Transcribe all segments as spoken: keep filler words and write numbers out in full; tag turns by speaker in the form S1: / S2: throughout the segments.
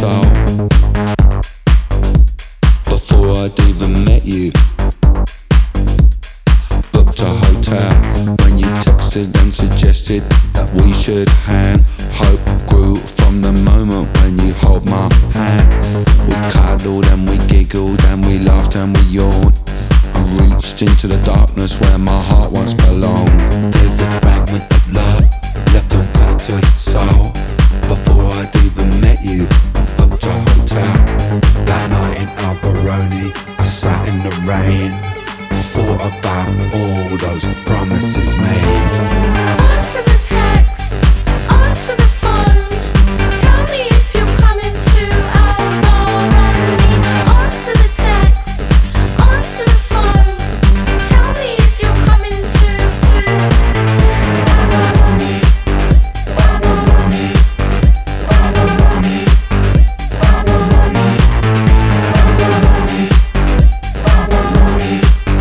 S1: soul. Before I'd even met you, booked a hotel when you texted and suggested that we should hang. Hope grew from the moment when you hold my hand. We cuddled and we giggled and we laughed and we yawned. I reached into the darkness where my heart once belonged. There's a fragment of love left untied to the soul. Before I'd even met you, I booked a hotel. That night in Alberoni, I sat in the rain, thought about all those promises made.
S2: Answer the texts, answer the phone. Tell me if you're coming to Alberoni. Answer the texts, answer the phone. Tell me if you're coming to Alberoni. Alberoni. Alberoni. Alberoni. Alberoni. Alberoni.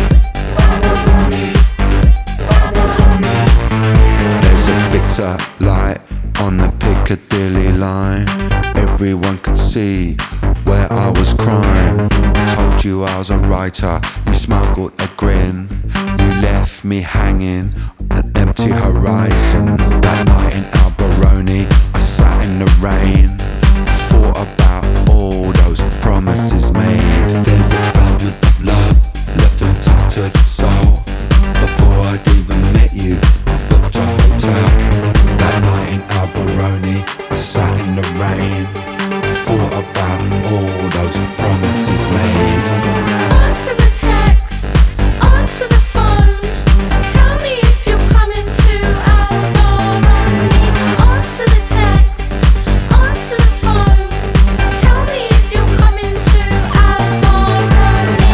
S2: Alberoni.
S1: There's a bitter light on the Piccadilly line. Everyone could see where I was crying. I told you I was a writer, you smuggled a grin. You left me hanging, an empty horizon. That night in Alberoni, I sat in the rain, thought about all those promises made. There's a fragment of love left untied to the soul. Before I'd even met you, I booked a hotel. That night in Alberoni, I sat in the rain, thought about all those promises made.
S2: Answer the texts, answer the phone. Tell me if you're coming to Alberoni. Answer the texts, answer the phone. Tell me if you're coming to Alberoni.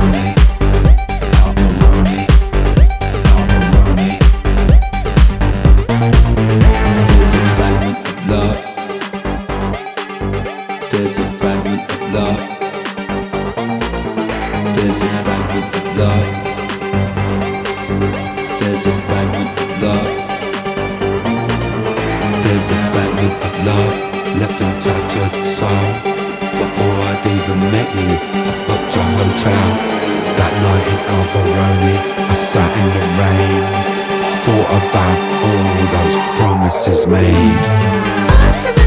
S1: Alberoni, Alberoni, Alberoni. There's a fragment of love. There's a fragment of love. There's a fragment of love. There's a fragment of love. There's a fragment of love left untied to the soul. Before I'd even met you, I booked a hotel. That night in Alberoni, I sat in the rain, thought about all those promises made.
S2: Answer the